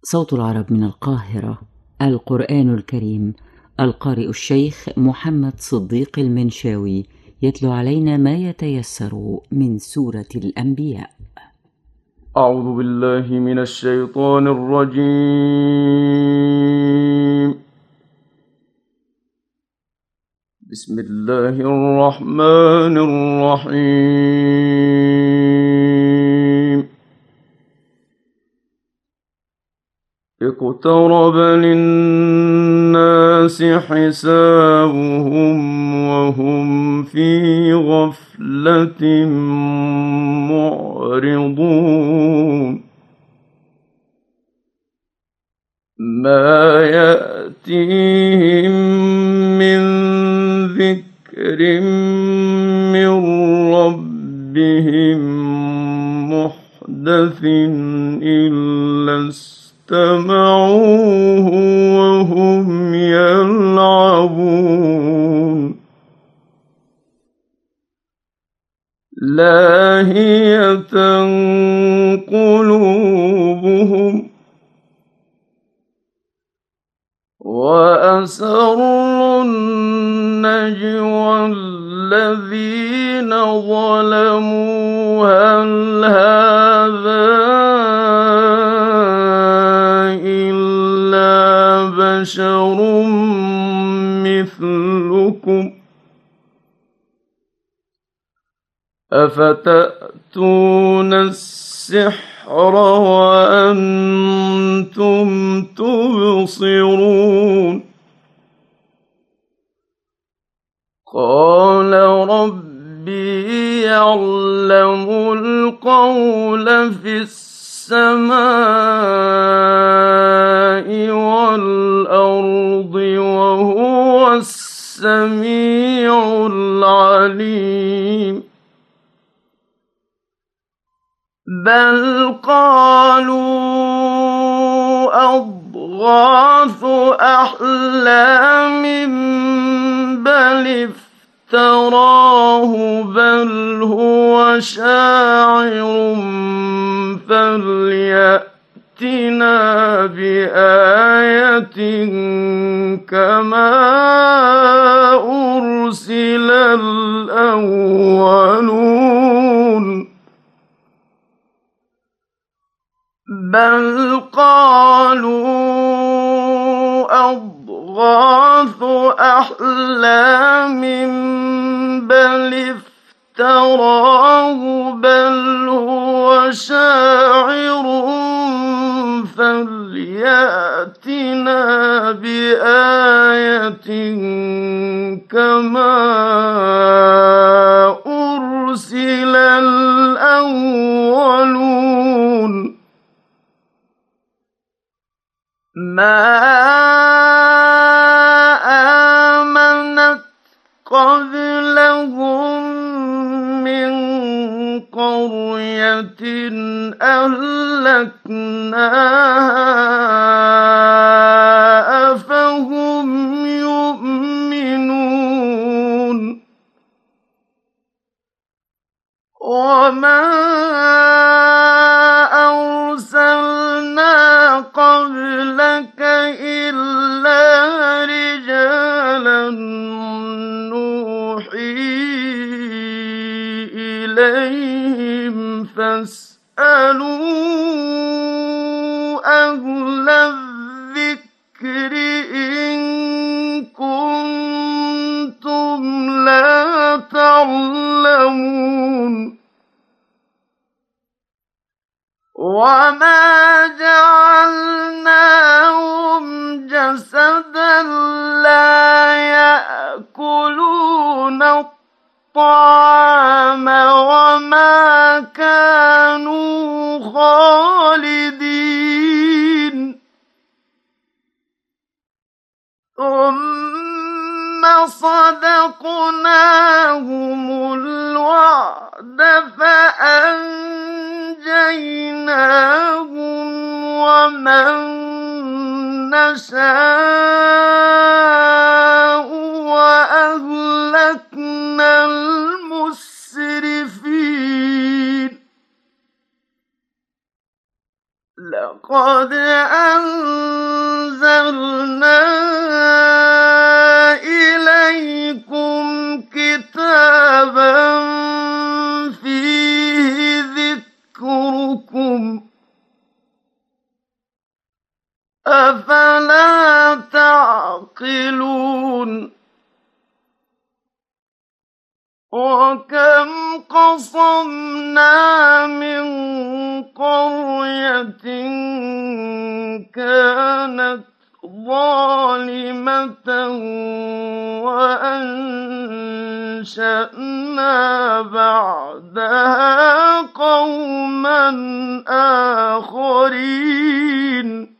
صوت العرب من القاهرة. القرآن الكريم. القارئ الشيخ محمد صديق المنشاوي يتلو علينا ما يتيسر من سورة الأنبياء. أعوذ بالله من الشيطان الرجيم. بسم الله الرحمن الرحيم. اقترب للناس حسابهم وهم في غفلة معرضون. ما يأتيهم من ذكر من ربهم محدث إلا استمعوه وهم يلعبون. لاهية قلوبهم وأسروا النجوى الذين ظلموا هل هذا إلا بشر مثلكم أفتأتون السحر وأنتم تبصرون. قال ربي يعلم القول في السماء والأرض وهو السميع العليم. بل قالوا أضغاث أحلام بل افتراه بل هو شاعر فليأتنا بآية كما أرسل الأولون. بل قالوا أضغاث أحلام بل افتراه بل هو شاعر فليأتنا بآية كما أرسل الأولون. ما آمنت قبلهم من قرية أهلكناها أفهم يؤمنون. وما أرسلنا قبلك إلا رجالا نوحي إليهم فاسألوا أهل الذكر إن كنتم لا تعلمون. وما جعلناهم جسدا لا يأكلون الطعام وما كانوا خالدين. ثم صدقناهم الوعد فأنجيناهم ومن نشاء وأهلكنا المسرفين. لقد أنزلنا إليكم كتابا فيه ذكركم أفلا تعقلون وكم قصمنا من قرية كانت ظالمة وأنشأنا بعدها قوما آخرين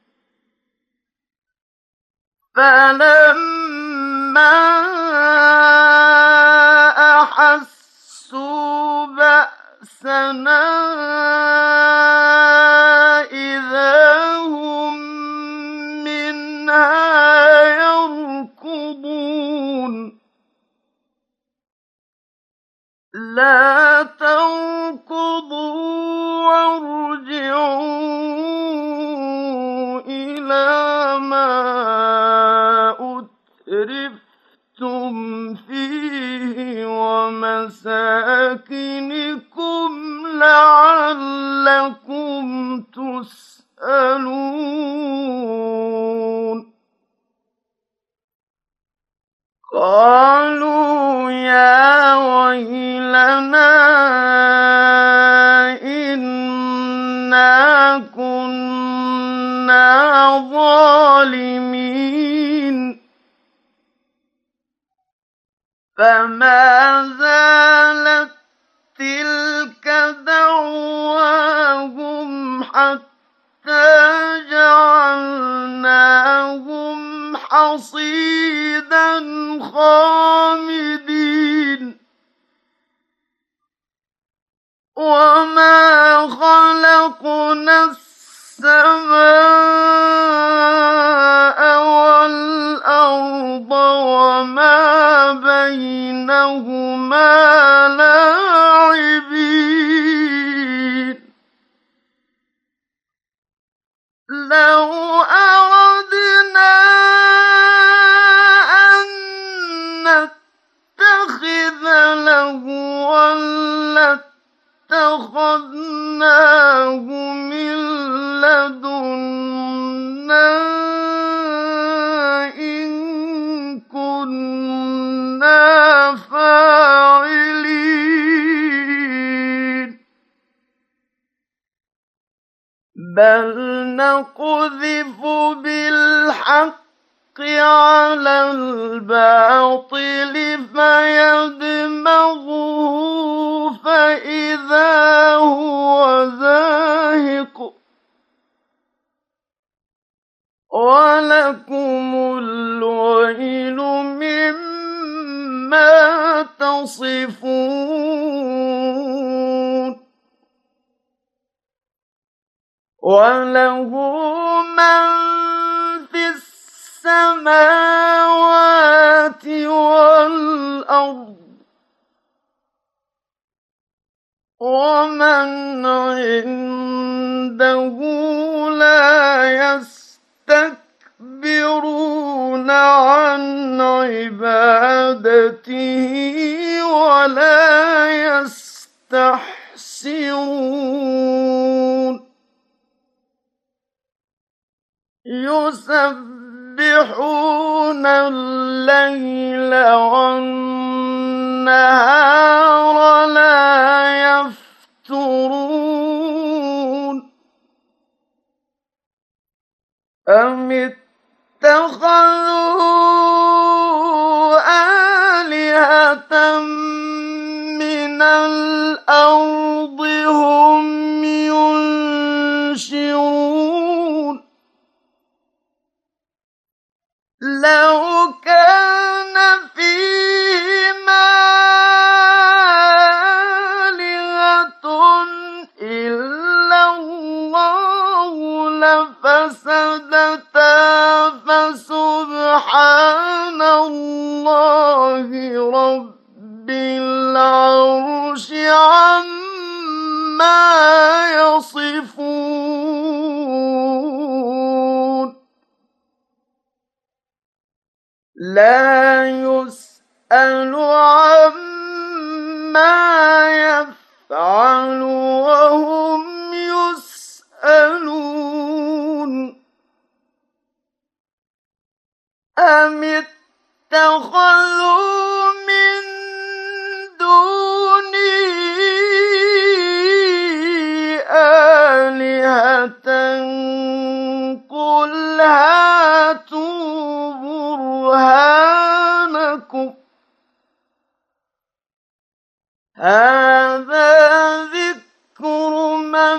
فلما أحسوا بأسنا إذا هم منها يركضون لا تركضوا وارجعوا إلى ما أترفتم فيه ومساكنكم لعلكم تسألون قالوا يا ويلنا إنا كنا ظالمين فما زالت تلك دعواهم حتى جعلناهم حصيدا خامدين وما خلقنا السماء والأرض وما بينهما لاعبين لو أردنا أن نتخذ لهوا لاتخذناه من لدنا إن كنا فاعلين بل نقذف بالحق على الباطل فيدمغه فإذا هو زاهق ولكم الويل مما تصفون وله من في السماوات والأرض ومن عنده لا يستكبرون عن عبادته ولا يستحسرون يسبحون الليل والنهار لا يفترون أم اتخذوا آلهة من الأرض هم ينشرون لو كان فيهما آلهة إلا الله لفسدتا فسبحان الله رب العرش عما يصفون لا يسأل عما يفعل وهم يسألون أم اتخذوا من دونه آلهة قل هاتوا برهانكم هذا ذكر من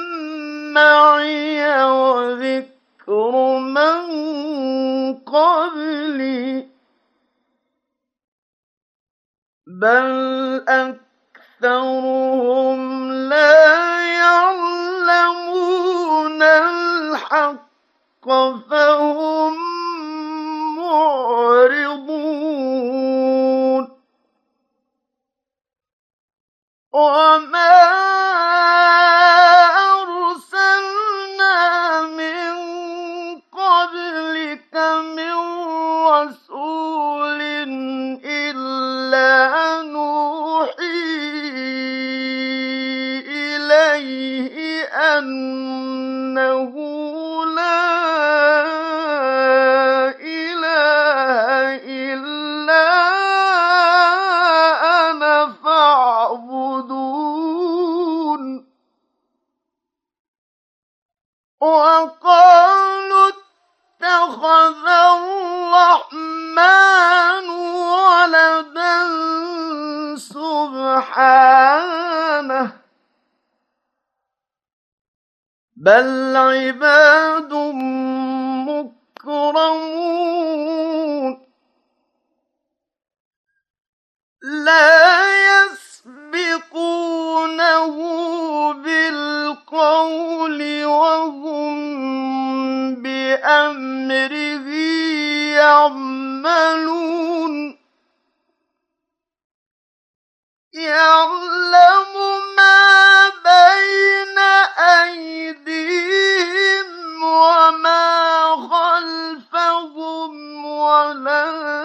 معي وذكر من قبلي بل أكثرهم لا يعلمون الحق فهم معرضون وما أرسلنا من قبلك من رسول إلا نوحي إليه أنه لا إله إلا أنا فاعبدون وقالوا اتخذ الرحمن ولدا سبحانه بل عباد مكرمون لا يسبقونه بالقول وهم بأمره يعملون يعلم ما بين أيديهم وما خلفهم ولا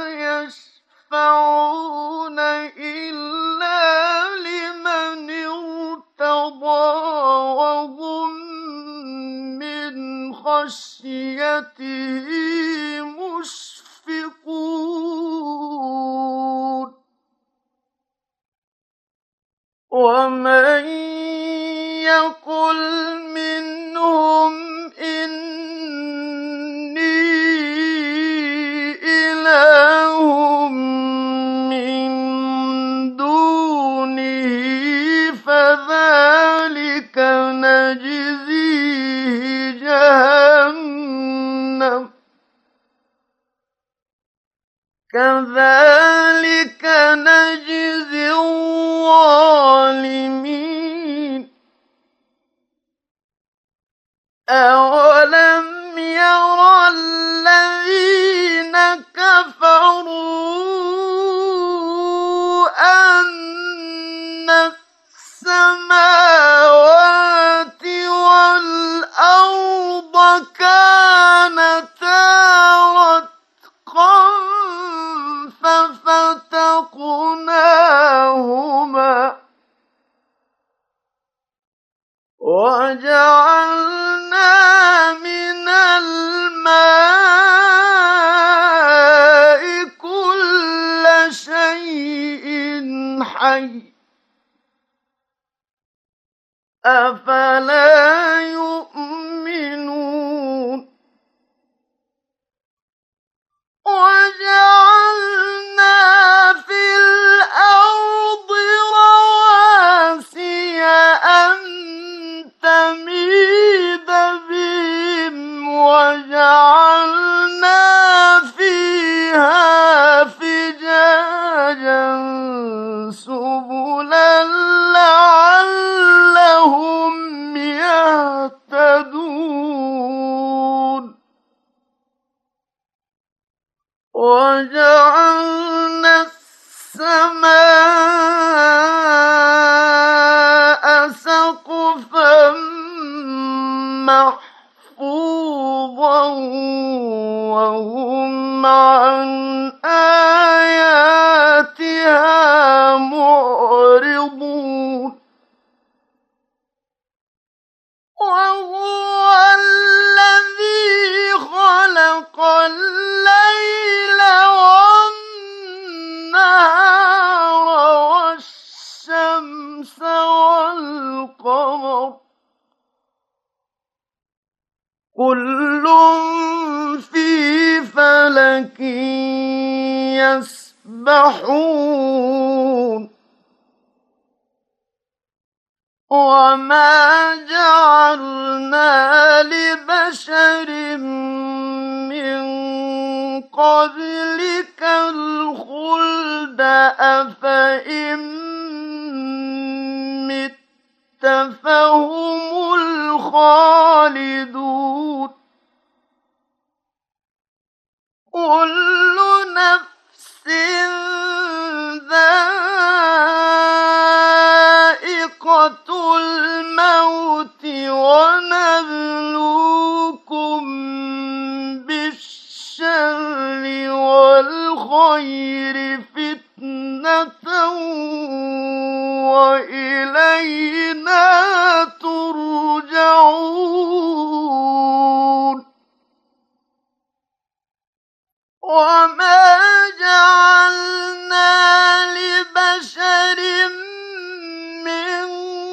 يشفعون إلا لمن ارتضى وهم من خشيته مشفقون ومن يقل منهم إني إله من دونه فذلك نجزيه جهنم كذلك نجزي الظالمين أولم ير الذين كفروا أن السماوات والأرض كانتا رتقا ففتقناهما وجعلنا من الماء كل شيء حي أفلا يؤمنون وجعلنا في الأرض رواسي أن تميد بهم وجعلنا فيها فجاجا سبلا لعلهم يهتدون وجعلنا السماء سقفا محفوظا وهم عن آياتها معرضون وهو الذي خلق الليل والنهار والشمس والقمر كل في فلك يسبحون وما جعلنا لبشر من قبلك الخلد أفإن مت فهم الخالدون كل نفس ذائقة الموت ونبلوكم بالشر والخير فتنة وإلينا ترجعون وما جعلنا لبشر من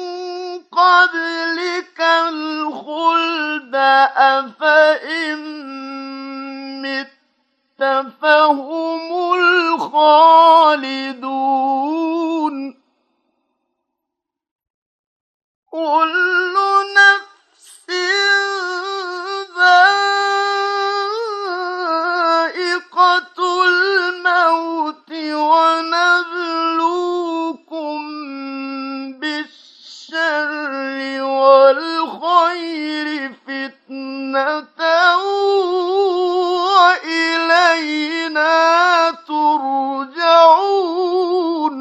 قبلك الخلد أفإن مت فهم الخالدون كل نفس ذائقة الموت ونبلوكم بالشر والخير فتنة وإلينا ترجعون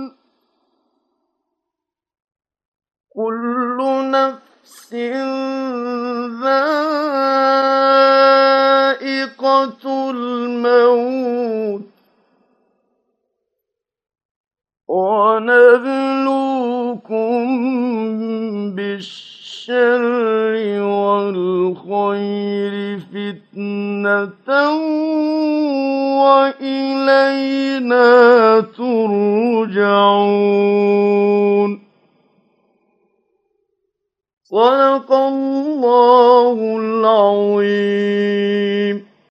كل نفس ذائقة الموت ونبلوكم بالشر والخير فتنة وإلينا ترجعون صدق الله العظيم.